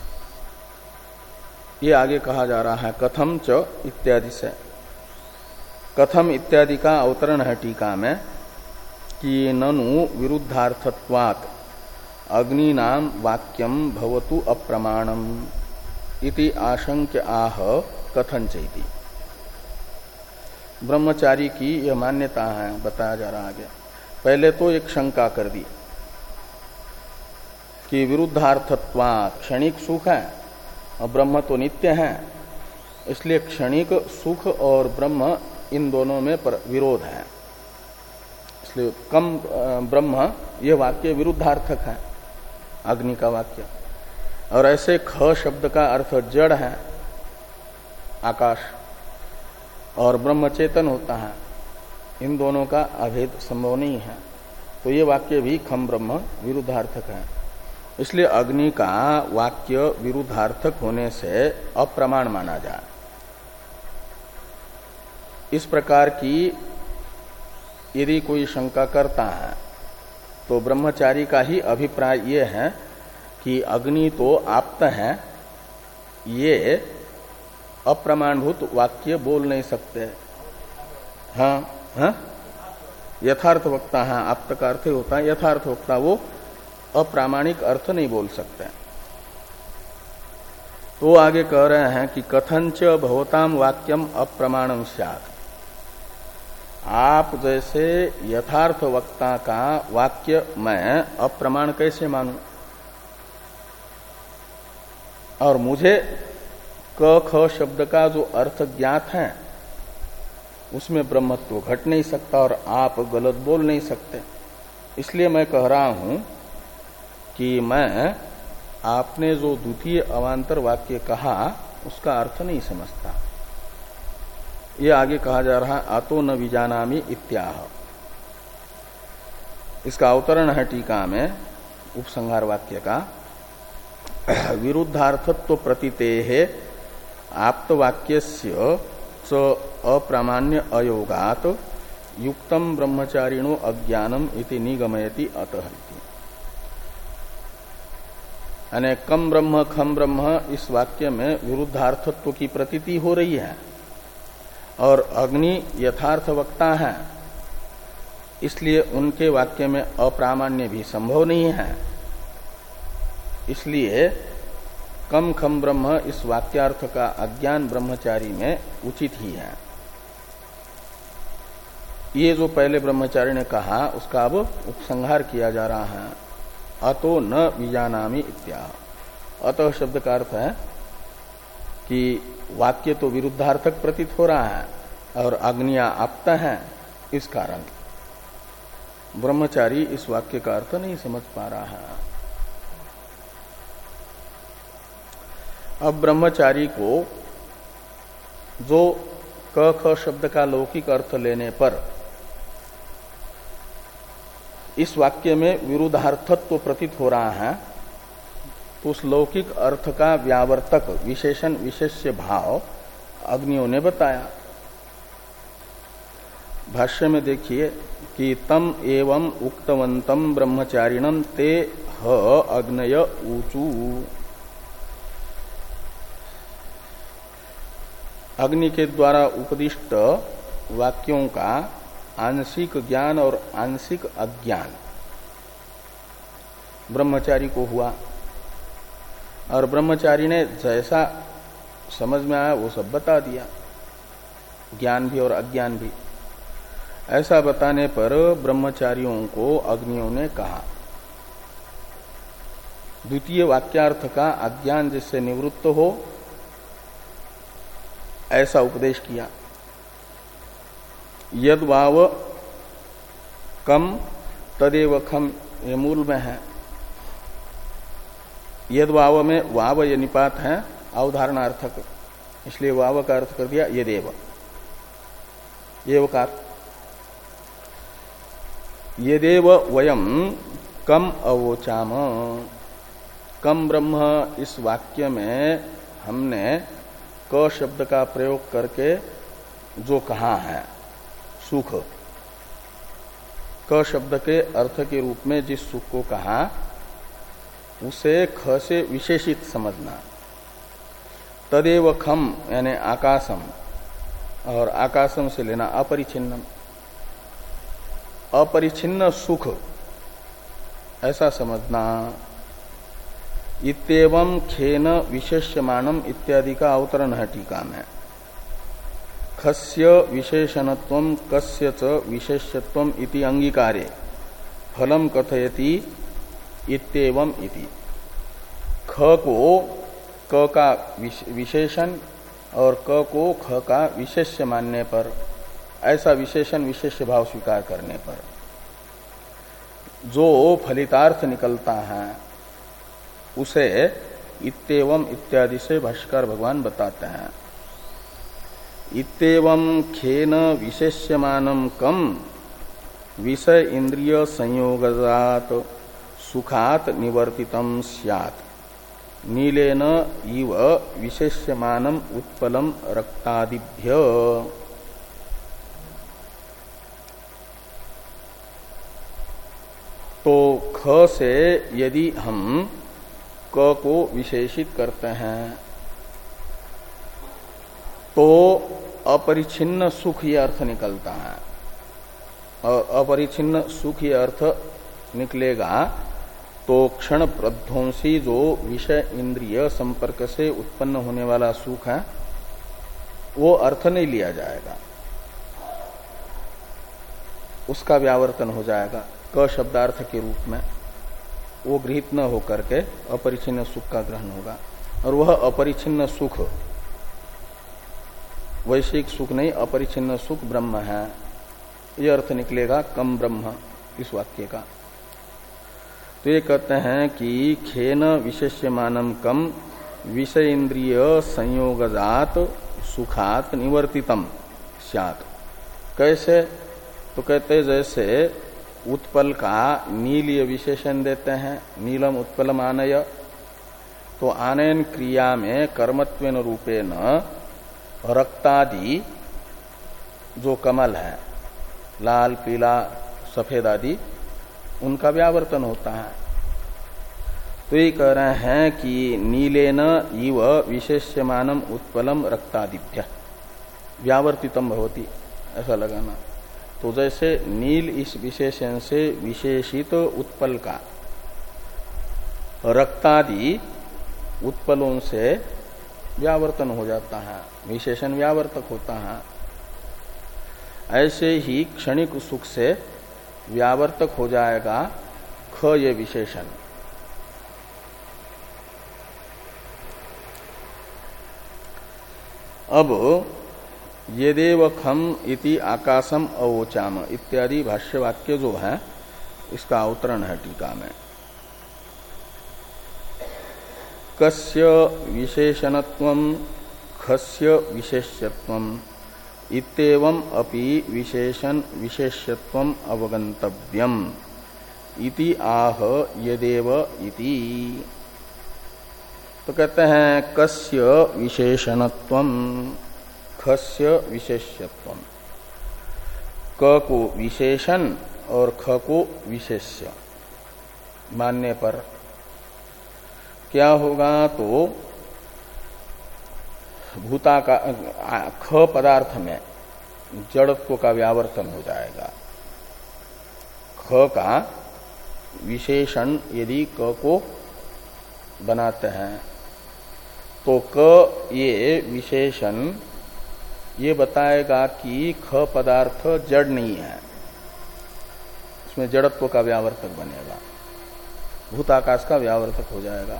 ये आगे कहा जा रहा है कथम च इत्यादि से। कथम इत्यादि का अवतरण है टीका में कि ननु विरुद्धार्थत्वात् अग्नि नाम वाक्यम भवतु अप्रमाणम इति आशंक्य आह कथन चैति। ब्रह्मचारी की यह मान्यता है, बताया जा रहा आगे। पहले तो एक शंका कर दी कि विरुद्धार्थत्वात् क्षणिक सुख है और ब्रह्म तो नित्य है, इसलिए क्षणिक सुख और ब्रह्म इन दोनों में पर विरोध है, इसलिए कम ब्रह्म यह वाक्य विरुद्धार्थक है अग्नि का वाक्य। और ऐसे ख शब्द का अर्थ जड़ है आकाश, और ब्रह्म चेतन होता है, इन दोनों का अभेद संभव नहीं है। तो ये वाक्य भी खम ब्रह्म विरुद्धार्थक है, इसलिए अग्नि का वाक्य विरुद्धार्थक होने से अप्रमाण माना जाए। इस प्रकार की यदि कोई शंका करता है तो ब्रह्मचारी का ही अभिप्राय ये है कि अग्नि तो आप्त है, ये अप्रमाणभूत वाक्य बोल नहीं सकते। हाँ हाँ यथार्थ वक्ता है, आप्त का अर्थ होता है यथार्थ वक्ता, वो अप्रामाणिक अर्थ नहीं बोल सकते। तो आगे कह रहे हैं कि कथंच भवताम वाक्यम अप्रमाणम स्यात्। आप जैसे यथार्थ वक्ता का वाक्य मैं अप्रमाण कैसे मानूं, और मुझे क ख शब्द का जो अर्थ ज्ञात है उसमें ब्रह्मत्व घट नहीं सकता और आप गलत बोल नहीं सकते। इसलिए मैं कह रहा हूं कि मैं आपने जो द्वितीय अवान्तर वाक्य कहा उसका अर्थ नहीं समझता। ये आगे कहा जा रहा है आतो न विजानामि इत्याह। इसका अवतरण है टीका में उपसंहार वाक्य का, विरुद्धार्थत्व प्रतीतेः आप्तवाक्यस्य च अप्रामाण्य अयोगात् युक्तम ब्रह्मचारिणो अज्ञानम इति निगमयति अतः। यानी कम ब्रह्म खम ब्रह्म इस वाक्य में विरुद्धार्थत्व की प्रतीति हो रही है और अग्नि यथार्थ वक्ता है, इसलिए उनके वाक्य में अप्रामाण्य भी संभव नहीं है। इसलिए कम खम ब्रह्म इस वाक्यार्थ का अज्ञान ब्रह्मचारी में उचित ही है। ये जो पहले ब्रह्मचारी ने कहा उसका अब उपसंहार किया जा रहा है, अतो न विजानामि इत्याह। अतः शब्द का अर्थ है कि वाक्य तो विरुद्धार्थक प्रतीत हो रहा है और अग्नियां आप्त हैं, इस कारण ब्रह्मचारी इस वाक्य का अर्थ नहीं समझ पा रहा है। अब ब्रह्मचारी को जो क ख शब्द का लौकिक अर्थ लेने पर इस वाक्य में विरुद्धार्थत्व प्रतीत हो रहा है, तो उस लौकिक अर्थ का व्यावर्तक विशेषण विशेष्य भाव अग्नियों ने बताया। भाष्य में देखिए कि तम एवं उक्तवंतम ब्रह्मचारिणम ते ह अग्नय ऊचू। अग्नि के द्वारा उपदिष्ट वाक्यों का आंशिक ज्ञान और आंशिक अज्ञान ब्रह्मचारी को हुआ, और ब्रह्मचारी ने जैसा समझ में आया वो सब बता दिया, ज्ञान भी और अज्ञान भी। ऐसा बताने पर ब्रह्मचारियों को अग्नियों ने कहा, द्वितीय वाक्यार्थ का अज्ञान जिससे निवृत्त हो ऐसा उपदेश किया। यद वाव कम तदेव खम, ये मूल में है। यद वाव में वाव ये निपात है अवधारणार्थक, इसलिए वाव का अर्थ कर दिया यदेव। ये का यदेव वयम कम अवोचाम। कम ब्रह्म इस वाक्य में हमने क शब्द का प्रयोग करके जो कहा है सुख, क शब्द के अर्थ के रूप में जिस सुख को कहा उसे ख से विशेषित समझना। तदेव खम यानी आकाशम, और आकाशम से लेना अपरिछिन्नम, अपरिछिन्न सुख ऐसा समझना। इत्येवं खेन विशेष्यमानम इत्यादि का अवतरण है टीका में। खस्य विशेषणत्वम कस्य च विशेष्यत्वम इति अंगीकारे फलम कथयति इत्येवम इति। ख को क का विशेषण और क को ख का विशेष्य मानने पर, ऐसा विशेषण विशेष्य भाव स्वीकार करने पर जो फलितार्थ निकलता है उसे इत्येवम इत्यादि से भाष्यकार भगवान बताते हैं। इत्येवं खेन विशेष्यमानं कम विषय इंद्रिय संयोगजात सुखात निवर्तितम स्यात् नीलेन इव विशेष्यमानं उत्पलम रक्तादिभ्य। तो ख से यदि हम क को विशेषित करते हैं तो अपरिछिन्न सुख ये अर्थ निकलता है। अपरिच्छिन्न सुख ये अर्थ निकलेगा तो क्षण प्रध्वंसी जो विषय इंद्रिय संपर्क से उत्पन्न होने वाला सुख है वो अर्थ नहीं लिया जाएगा, उसका व्यावर्तन हो जाएगा क शब्दार्थ के रूप में, वो गृहीत न होकर के अपरिच्छिन्न सुख का ग्रहण होगा। और वह अपरिच्छिन्न सुख वैश्विक सुख नहीं, अपरिच्छिन्न सुख ब्रह्म है, ये अर्थ निकलेगा कम ब्रह्म इस वाक्य का। तो ये कहते हैं कि खेन विशेष्यमानम कम विषय इंद्रिय संयोगजात सुखात निवर्तितम स्यात्। कैसे? तो कहते जैसे उत्पल का नीलीय विशेषण देते हैं, नीलम उत्पलम आनय, तो आनयन क्रिया में कर्मत्वेन रूपेण रक्तादि जो कमल है, लाल पीला सफेद आदि, उनका व्यावर्तन होता है। तो ये कह रहे हैं कि नीलेन इव विशेष्यमानम उत्पलम रक्तादिभ्य व्यावर्तितम भवति, ऐसा लगाना। तो जैसे नील इस विशेषण से विशेषित उत्पल का रक्तादि उत्पलों से व्यावर्तन हो जाता है, विशेषण व्यावर्तक होता है। ऐसे ही क्षणिक सुख से व्यावर्तक हो जाएगा ख ये विशेषण। अब यदेव खम इति आकाशम अवोचाम इत्यादि भाष्य वाक्य जो है इसका अवतरण है टीका में। कस्य विशेषणत्वम खस्य विशेष्यत्वम इत्येवं अपि विशेषण विशेष्यत्वम अवगंतव्यम इति आह यदेव इति। तो कहते हैं कस्य विशेषणत्वम खस्य विशेष्यत्वम, क को विशेषण और ख को विशेष्य मानने पर क्या होगा? तो भूता का ख पदार्थ में जड़त्व का व्यावर्तन हो जाएगा। ख का विशेषण यदि क को बनाते हैं तो क ये विशेषण ये बताएगा कि ख पदार्थ जड़ नहीं है, इसमें जड़त्व का व्यावर्तक बनेगा, भूताकाश का व्यावर्तक हो जाएगा।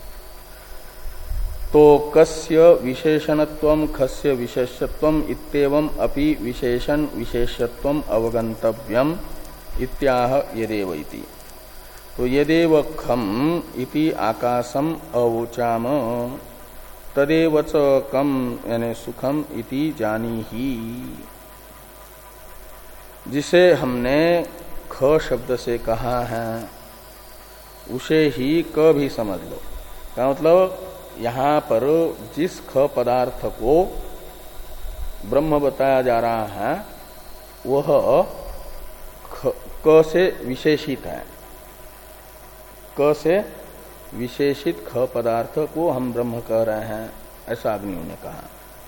तो कस्य विशेषणत्वम खस्य विशेषत्वम इत्येवं अपि विशेषण विशेषत्वम अवगंतव्यम इत्याह यदेव इति। तो यदेव खम इति आकाशम अवोचाम तदेव च कम यानी सुखम इति जानी ही। जिसे हमने ख शब्द से कहा है उसे ही क भी समझ लो। क्या मतलब? यहाँ पर जिस ख पदार्थ को ब्रह्म बताया जा रहा है वह क से विशेषित है, क से विशेषित ख पदार्थ को हम ब्रह्म कह रहे हैं, ऐसा अग्नियों ने कहा।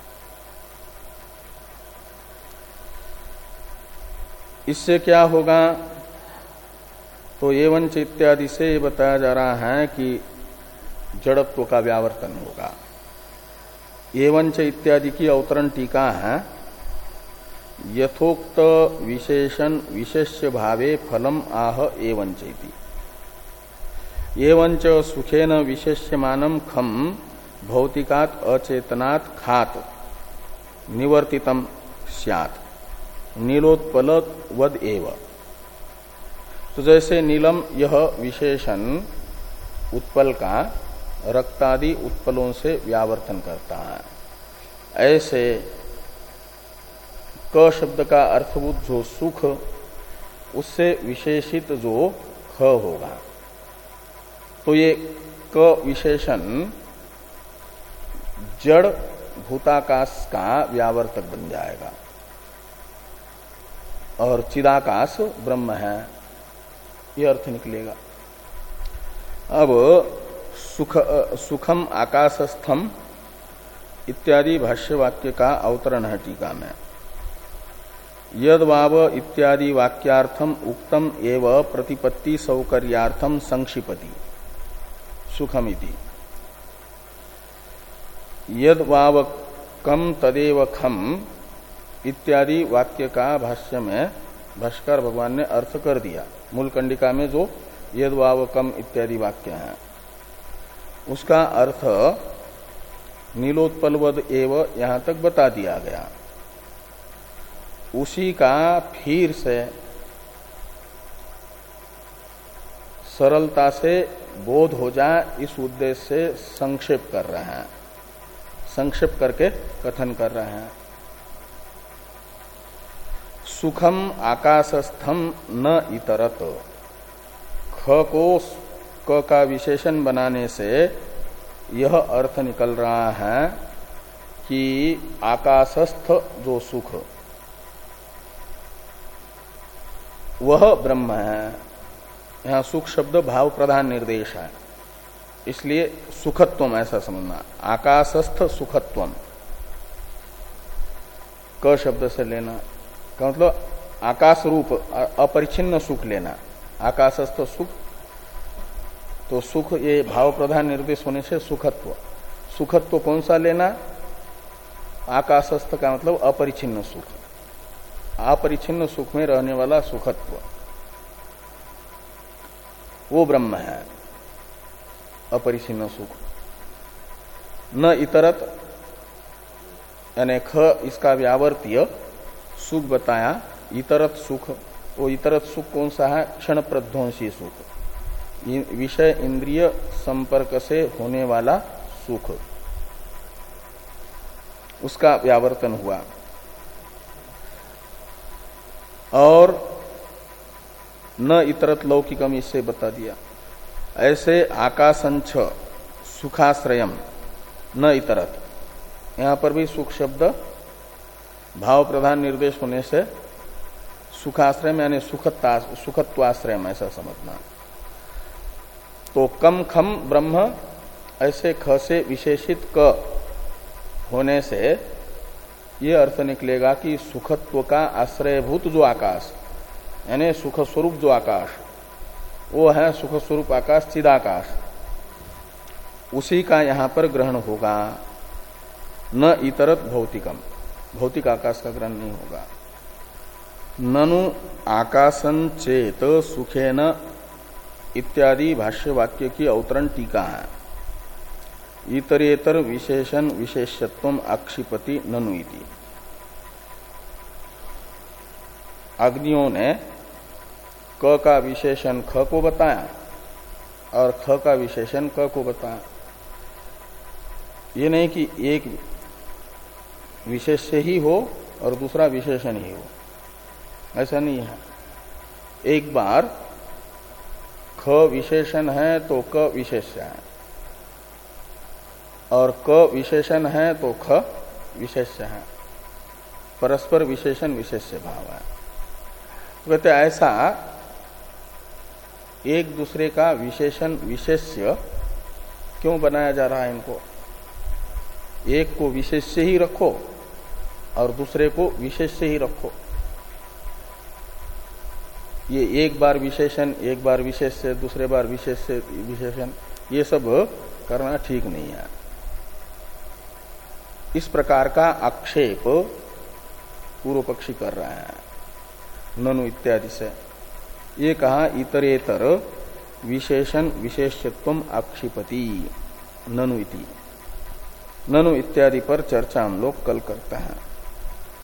इससे क्या होगा? तो एवंच इत्यादि से बताया जा रहा है कि जड़त्व का व्यावर्तन होगा। एवंच इत्यादि की अवतरण टीका है, यथोक्त विशेषण विशेष्य भावे फलम आह एवंच इति। एवंच सुखेन विशेष्यमानम खम भौतिकात् अचेतनात् खात निवर्तितम स्यात् नीलोत्पल वद एव। तो जैसे नीलम यह विशेषण उत्पल का रक्तादि उत्पलों से व्यावर्तन करता है, ऐसे क शब्द का अर्थभूत जो सुख उससे विशेषित जो ख होगा, तो ये क विशेषण जड़ भूताकाश का व्यावर्तक बन जाएगा और चिदाकाश ब्रह्म है, ये अर्थ निकलेगा। अब सुख सुखम आकाशस्थम इत्यादि भाष्य वाक्य का अवतरण है टीका में। यद वाव इत्यादि वाक्यार्थम उक्तम एव प्रतिपत्ति सौकर्यार्थम संक्षिपति सुखमिति। यद वाव कम तदेव खम इत्यादि वाक्य का भाष्य में भाष्कर भगवान ने अर्थ कर दिया। मूल कंडिका में जो यद वाव कम इत्यादि वाक्य है उसका अर्थ नीलोत्पलवद एव यहां तक बता दिया गया। उसी का फिर से सरलता से बोध हो जाए इस उद्देश्य से संक्षेप कर रहे हैं, संक्षेप करके कथन कर रहे हैं। सुखम आकाशस्थम न इतरत, ख को क का विशेषण बनाने से यह अर्थ निकल रहा है कि आकाशस्थ जो सुख वह ब्रह्म है। यहां सुख शब्द भाव प्रधान निर्देश है, इसलिए सुखत्वम ऐसा समझना। आकाशस्थ सुखत्वम क शब्द से लेना का मतलब आकाश रूप अपरिच्छिन्न सुख लेना। आकाशस्थ सुख तो सुख ये भाव प्रधान निर्देश होने से सुखत्व। सुखत्व कौन सा लेना? आकाशस्थ का मतलब अपरिच्छिन्न सुख, अपरिच्छिन्न सुख में रहने वाला सुखत्व वो ब्रह्म है, अपरिच्छिन्न सुख। न इतरत यानी ख इसका व्यावर्तीय सुख बताया। इतरत सुख, वो इतरत सुख कौन सा है? क्षण प्रध्वंसी सुख, विषय इंद्रिय संपर्क से होने वाला सुख, उसका व्यावर्तन हुआ। और न इतरत लौकिकम इससे बता दिया। ऐसे आकाशंच सुखाश्रयम न इतरत, यहां पर भी सुख शब्द भाव प्रधान निर्देश होने से सुखाश्रय यानी सुखत्ता सुखत्वाश्रय ऐसा समझना। तो कम खम ब्रह्म ऐसे ख से विशेषित क होने से ये अर्थ निकलेगा कि सुखत्व का आश्रयभूत जो आकाश यानी सुख स्वरूप जो आकाश वो है सुख स्वरूप आकाश चिदाकाश, उसी का यहां पर ग्रहण होगा। न इतरत भौतिकम, भौतिक आकाश का ग्रहण नहीं होगा। ननु आकाशन चेत सुखेन इत्यादि भाष्य वाक्य की अवतरण टीका है। इतरेतर विशेषण विशेषत्वम आक्षिपति ननु इति। अग्नियों ने क का विशेषण ख को बताया और ख का विशेषण क को बताया। ये नहीं कि एक विशेष्य ही हो और दूसरा विशेषण ही हो, ऐसा नहीं है। एक बार ख विशेषण है तो क विशेष्य है, और क विशेषण है तो ख विशेष्य है। परस्पर विशेषण विशेष्य भाव है। कहते ऐसा एक दूसरे का विशेषण विशेष्य क्यों बनाया जा रहा है? इनको एक को विशेष्य ही रखो और दूसरे को विशेष्य ही रखो। ये एक बार विशेषण एक बार विशेष्य दूसरे बार विशेष्य विशेषण ये सब करना ठीक नहीं है। इस प्रकार का आक्षेप पूर्व पक्षी कर रहा है ननु इत्यादि से। ये कहा इतरेतर विशेषण विशेषत्वम आक्षिपति ननु इति। ननु इत्यादि पर चर्चा हम लोग कल करते हैं।